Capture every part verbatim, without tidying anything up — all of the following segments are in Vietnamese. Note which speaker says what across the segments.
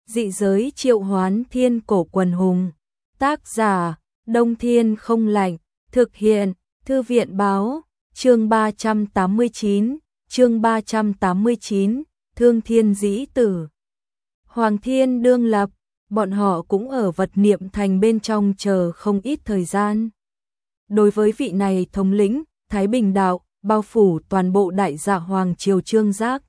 Speaker 1: Dị giới triệu hoán thiên cổ quần hùng. Tác giả, Đông Thiên không lạnh. Thực hiện, Thư viện báo. Chương ba trăm tám mươi chín, chương ba trăm tám mươi chín, Thương Thiên Dĩ Tử. Hoàng Thiên đương lập, bọn họ cũng ở Vật Niệm Thành bên trong chờ không ít thời gian. Đối với vị này thống lĩnh, Thái Bình đạo, bao phủ toàn bộ đại dạ hoàng triều Trương Giác.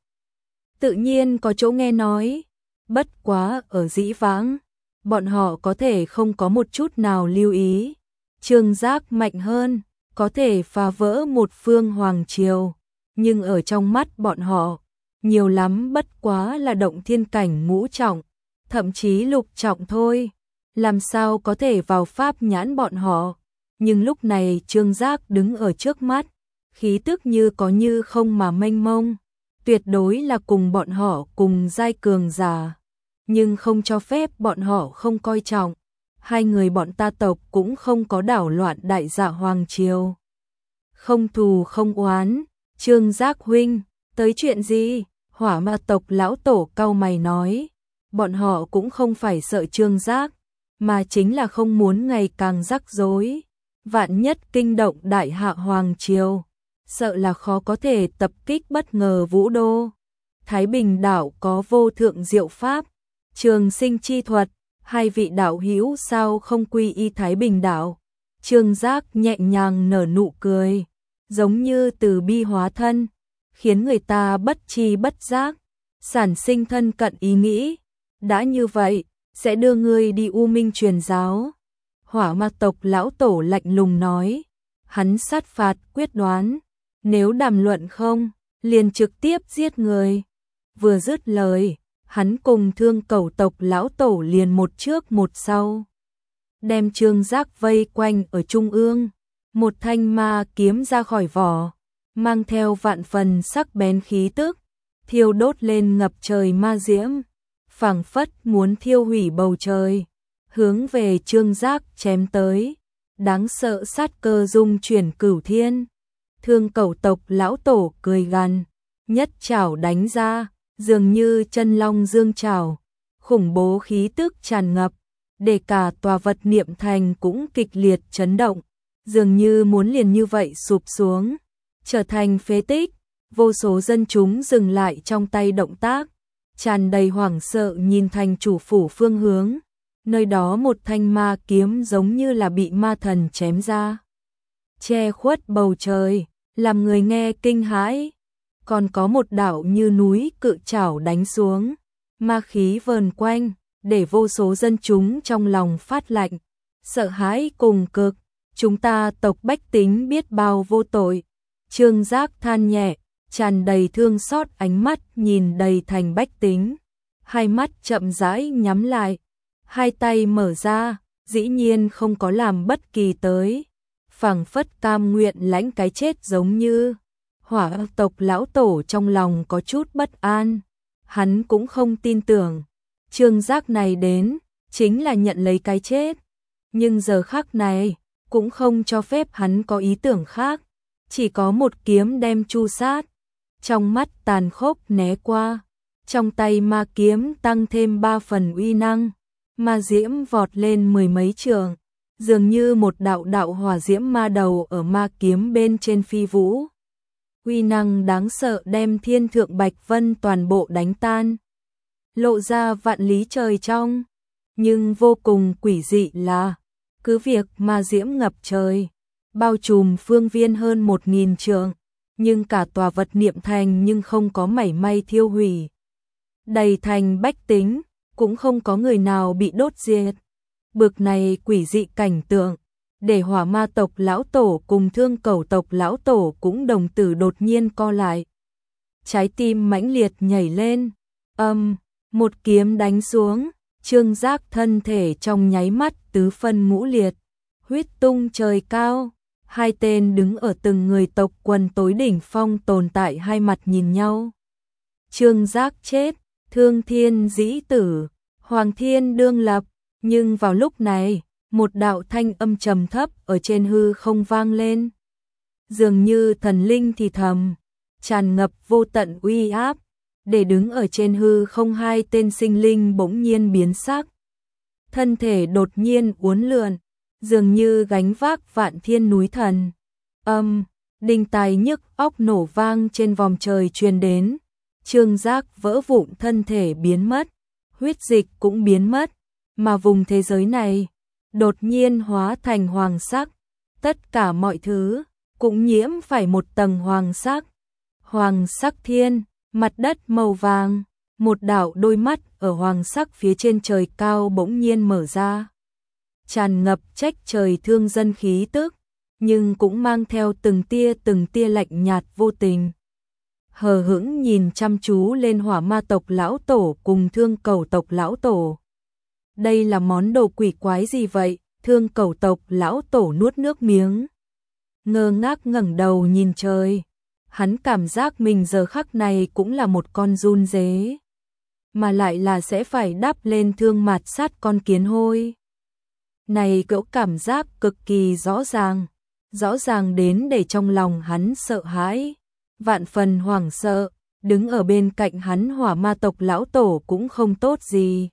Speaker 1: Tự nhiên có chỗ nghe nói, bất quá ở dĩ vãng, bọn họ có thể không có một chút nào lưu ý. Trương Giác mạnh hơn, có thể phá vỡ một phương hoàng triều, nhưng ở trong mắt bọn họ, nhiều lắm bất quá là động thiên cảnh ngũ trọng, thậm chí lục trọng thôi, làm sao có thể vào pháp nhãn bọn họ. Nhưng lúc này Trương Giác đứng ở trước mắt, khí tức như có như không mà mênh mông, tuyệt đối là cùng bọn họ cùng giai cường giả, nhưng không cho phép bọn họ không coi trọng. Hai người bọn ta tộc cũng không có đảo loạn đại dạ hoàng triều. Không thù không oán, Trương Giác huynh, tới chuyện gì? Hỏa ma tộc lão tổ cau mày nói, bọn họ cũng không phải sợ Trương Giác, mà chính là không muốn ngày càng rắc rối. Vạn nhất kinh động đại hạ hoàng triều, sợ là khó có thể tập kích bất ngờ Vũ Đô. Thái Bình đảo có vô thượng diệu pháp, trường sinh chi thuật, hai vị đạo hữu sao không quy y Thái Bình đảo? Trương Giác nhẹ nhàng nở nụ cười, giống như từ bi hóa thân, khiến người ta bất tri bất giác sản sinh thân cận ý nghĩ. Đã như vậy, sẽ đưa ngươi đi U Minh truyền giáo. Hỏa ma tộc lão tổ lạnh lùng nói, hắn sát phạt quyết đoán, nếu đàm luận không, liền trực tiếp giết người. Vừa dứt lời, hắn cùng Thương Cẩu tộc lão tổ liền một trước một sau, đem Trương Giác vây quanh ở trung ương. Một thanh ma kiếm ra khỏi vỏ, mang theo vạn phần sắc bén khí tức, thiêu đốt lên ngập trời ma diễm, phảng phất muốn thiêu hủy bầu trời, hướng về Trương Giác chém tới. Đáng sợ sát cơ dung chuyển cửu thiên. Thương Cẩu tộc lão tổ cười gằn, nhất chảo đánh ra, dường như chân long dương chảo, khủng bố khí tức tràn ngập, để cả tòa Vật Niệm Thành cũng kịch liệt chấn động, dường như muốn liền như vậy sụp xuống, trở thành phế tích. Vô số dân chúng dừng lại trong tay động tác, tràn đầy hoảng sợ nhìn thành chủ phủ phương hướng. Nơi đó một thanh ma kiếm giống như là bị ma thần chém ra, che khuất bầu trời, làm người nghe kinh hãi. Còn có một đạo như núi cự trảo đánh xuống, ma khí vờn quanh, để vô số dân chúng trong lòng phát lạnh, sợ hãi cùng cực. Chúng ta tộc bách tính biết bao vô tội. Trương Giác than nhẹ, tràn đầy thương xót ánh mắt nhìn đầy thành bách tính, hai mắt chậm rãi nhắm lại, hai tay mở ra, dĩ nhiên không có làm bất kỳ tới, phảng phất cam nguyện lãnh cái chết giống như. Hỏa tộc lão tổ trong lòng có chút bất an, hắn cũng không tin tưởng Trương Giác này đến chính là nhận lấy cái chết, nhưng giờ khắc này cũng không cho phép hắn có ý tưởng khác, chỉ có một kiếm đem chu sát. Trong mắt tàn khốc né qua, trong tay ma kiếm tăng thêm ba phần uy năng, ma diễm vọt lên mười mấy trượng, dường như một đạo đạo hỏa diễm ma đầu ở ma kiếm bên trên phi vũ. Uy năng đáng sợ đem thiên thượng Bạch Vân toàn bộ đánh tan, lộ ra vạn lý trời trong. Nhưng vô cùng quỷ dị là, cứ việc ma diễm ngập trời, bao trùm phương viên hơn một nghìn trượng, nhưng cả tòa Vật Niệm Thành nhưng không có mảy may thiêu hủy. Đầy thành bách tính, cũng không có người nào bị đốt diệt. Bực này quỷ dị cảnh tượng, để Hỏa ma tộc lão tổ cùng Thương Cẩu tộc lão tổ cũng đồng tử đột nhiên co lại. Trái tim mãnh liệt nhảy lên, âm, một kiếm đánh xuống, Trương Giác thân thể trong nháy mắt tứ phân ngũ liệt, huyết tung trời cao. Hai tên đứng ở từng người tộc quần tối đỉnh phong tồn tại hai mặt nhìn nhau. Trương Giác chết, Thương Thiên Dĩ Tử, Hoàng Thiên đương lập. Nhưng vào lúc này, một đạo thanh âm trầm thấp ở trên hư không vang lên, dường như thần linh thì thầm, tràn ngập vô tận uy áp, để đứng ở trên hư không hai tên sinh linh bỗng nhiên biến sắc. Thân thể đột nhiên uốn lượn, dường như gánh vác vạn thiên núi thần. Âm, đinh tai nhức óc nổ vang trên vòm trời truyền đến, Trương Giác vỡ vụn thân thể biến mất, huyết dịch cũng biến mất, mà vùng thế giới này đột nhiên hóa thành hoàng sắc, tất cả mọi thứ cũng nhiễm phải một tầng hoàng sắc. Hoàng sắc thiên, mặt đất màu vàng, một đạo đôi mắt ở hoàng sắc phía trên trời cao bỗng nhiên mở ra, tràn ngập trách trời thương dân khí tức, nhưng cũng mang theo từng tia từng tia lạnh nhạt vô tình. Hờ hững nhìn chăm chú lên Hỏa Ma tộc lão tổ cùng Thương Cẩu tộc lão tổ. Đây là món đồ quỷ quái gì vậy? Thương Cẩu tộc lão tổ nuốt nước miếng, ngơ ngác ngẩng đầu nhìn trời. Hắn cảm giác mình giờ khắc này cũng là một con giun dế, mà lại là sẽ phải đắp lên thương mạt sát con kiến hôi. Này cậu cảm giác cực kỳ rõ ràng, rõ ràng đến để trong lòng hắn sợ hãi, vạn phần hoảng sợ, đứng ở bên cạnh hắn Hỏa Ma tộc lão tổ cũng không tốt gì.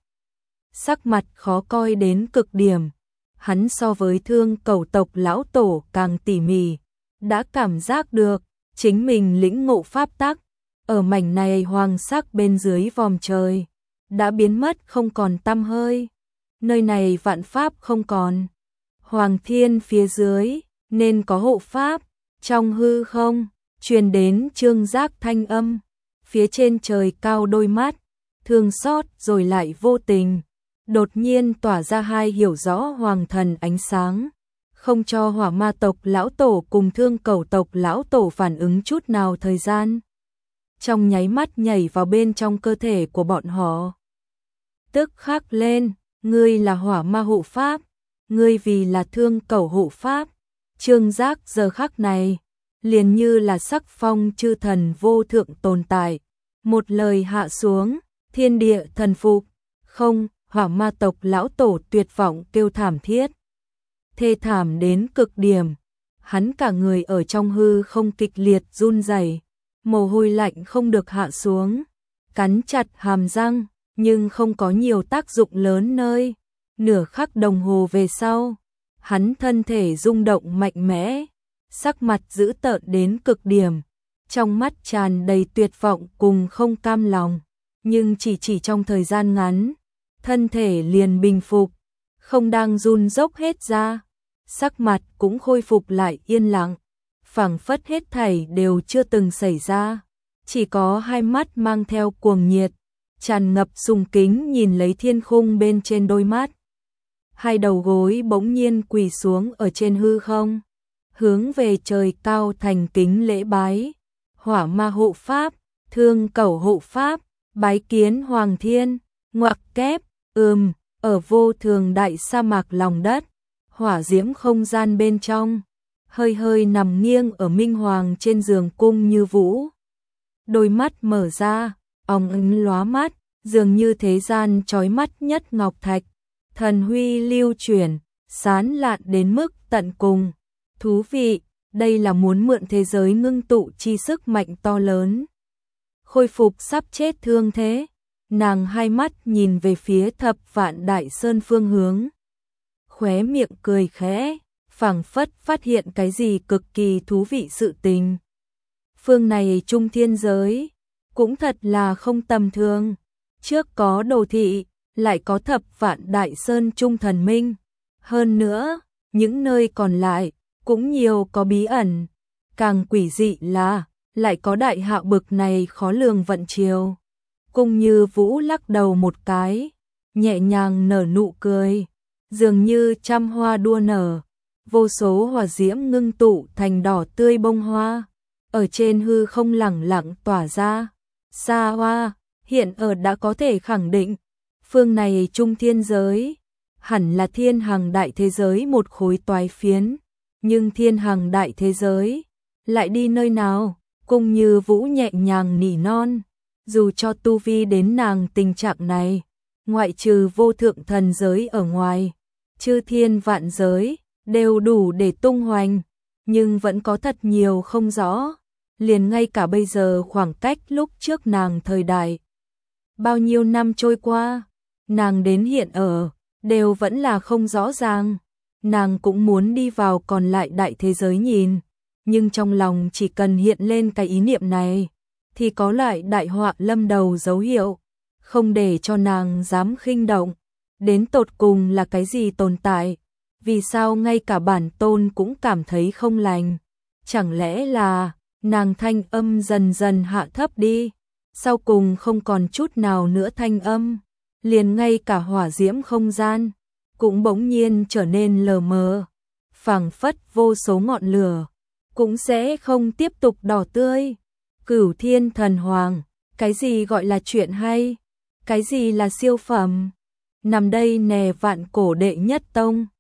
Speaker 1: Sắc mặt khó coi đến cực điểm, hắn so với Thương Cẩu tộc lão tổ càng tỉ mỉ, đã cảm giác được chính mình lĩnh ngộ pháp tắc, ở mảnh này hoàng sắc bên dưới vòm trời, đã biến mất không còn tăm hơi. Nơi này vạn pháp không còn, hoàng thiên phía dưới, nên có hộ pháp, trong hư không, truyền đến Trương Giác thanh âm, phía trên trời cao đôi mắt, thương xót rồi lại vô tình, đột nhiên tỏa ra hai hiểu rõ hoàng thần ánh sáng, không cho Hỏa Ma tộc lão tổ cùng Thương Cẩu tộc lão tổ phản ứng chút nào thời gian. Trong nháy mắt nhảy vào bên trong cơ thể của bọn họ. Tức khắc lên, ngươi là Hỏa Ma hộ pháp, ngươi vì là Thương Cẩu hộ pháp. Trương Giác giờ khắc này, liền như là sắc phong chư thần vô thượng tồn tại, một lời hạ xuống, thiên địa thần phục. Không, Hỏa Ma tộc lão tổ tuyệt vọng kêu thảm thiết, thê thảm đến cực điểm, hắn cả người ở trong hư không kịch liệt run rẩy, mồ hôi lạnh không được hạ xuống, cắn chặt hàm răng, nhưng không có nhiều tác dụng lớn nơi. Nửa khắc đồng hồ về sau, hắn thân thể rung động mạnh mẽ, sắc mặt dữ tợn đến cực điểm, trong mắt tràn đầy tuyệt vọng cùng không cam lòng, nhưng chỉ chỉ trong thời gian ngắn, thân thể liền bình phục, không đang run rốc hết ra, sắc mặt cũng khôi phục lại yên lặng, phảng phất hết thảy đều chưa từng xảy ra, chỉ có hai mắt mang theo cuồng nhiệt, tràn ngập sùng kính nhìn lấy thiên khung bên trên đôi mắt. Hai đầu gối bỗng nhiên quỳ xuống ở trên hư không, hướng về trời cao thành kính lễ bái. Hỏa Ma hộ pháp, Thương Cẩu hộ pháp, bái kiến Hoàng Thiên. Ngoặc kép, ừm, ở vô thường đại sa mạc lòng đất, hỏa diễm không gian bên trong, hơi hơi nằm nghiêng ở Minh Hoàng trên giường cung như vũ. Đôi mắt mở ra, óng ánh lóa mắt, dường như thế gian chói mắt nhất ngọc thạch, thần huy lưu chuyển, sán lạn đến mức tận cùng. Thú vị, đây là muốn mượn thế giới ngưng tụ chi sức mạnh to lớn, khôi phục sắp chết thương thế. Nàng hai mắt nhìn về phía Thập Vạn Đại Sơn phương hướng, khóe miệng cười khẽ, phảng phất phát hiện cái gì cực kỳ thú vị sự tình. Phương này trung thiên giới, cũng thật là không tầm thường, trước có đồ thị, lại có Thập Vạn Đại Sơn trung thần minh, hơn nữa, những nơi còn lại, cũng nhiều có bí ẩn, càng quỷ dị là, lại có đại hạo bực này khó lường vận chiều. Cung Như Vũ lắc đầu một cái, nhẹ nhàng nở nụ cười, dường như trăm hoa đua nở, vô số hỏa diễm ngưng tụ thành đỏ tươi bông hoa, ở trên hư không lẳng lặng tỏa ra. Xa hoa, hiện ở đã có thể khẳng định, phương này trung thiên giới, hẳn là thiên hằng đại thế giới một khối toái phiến, nhưng thiên hằng đại thế giới, lại đi nơi nào? Cung Như Vũ nhẹ nhàng nỉ non. Dù cho tu vi đến nàng tình trạng này, ngoại trừ vô thượng thần giới ở ngoài, chư thiên vạn giới, đều đủ để tung hoành, nhưng vẫn có thật nhiều không rõ. liền ngay cả bây giờ khoảng cách lúc trước nàng thời đại. Bao nhiêu năm trôi qua, nàng đến hiện ở, đều vẫn là không rõ ràng. Nàng cũng muốn đi vào còn lại đại thế giới nhìn, nhưng trong lòng chỉ cần hiện lên cái ý niệm này, thì có lại đại họa lâm đầu dấu hiệu, không để cho nàng dám khinh động. Đến tột cùng là cái gì tồn tại? Vì sao ngay cả bản tôn cũng cảm thấy không lành? Chẳng lẽ là nàng thanh âm dần dần hạ thấp đi, sau cùng không còn chút nào nữa thanh âm, liền ngay cả hỏa diễm không gian cũng bỗng nhiên trở nên lờ mờ, phảng phất vô số ngọn lửa cũng sẽ không tiếp tục đỏ tươi. Cửu Thiên Thần Hoàng, cái gì gọi là chuyện hay? Cái gì là siêu phẩm? Nằm đây nè vạn cổ đệ nhất tông.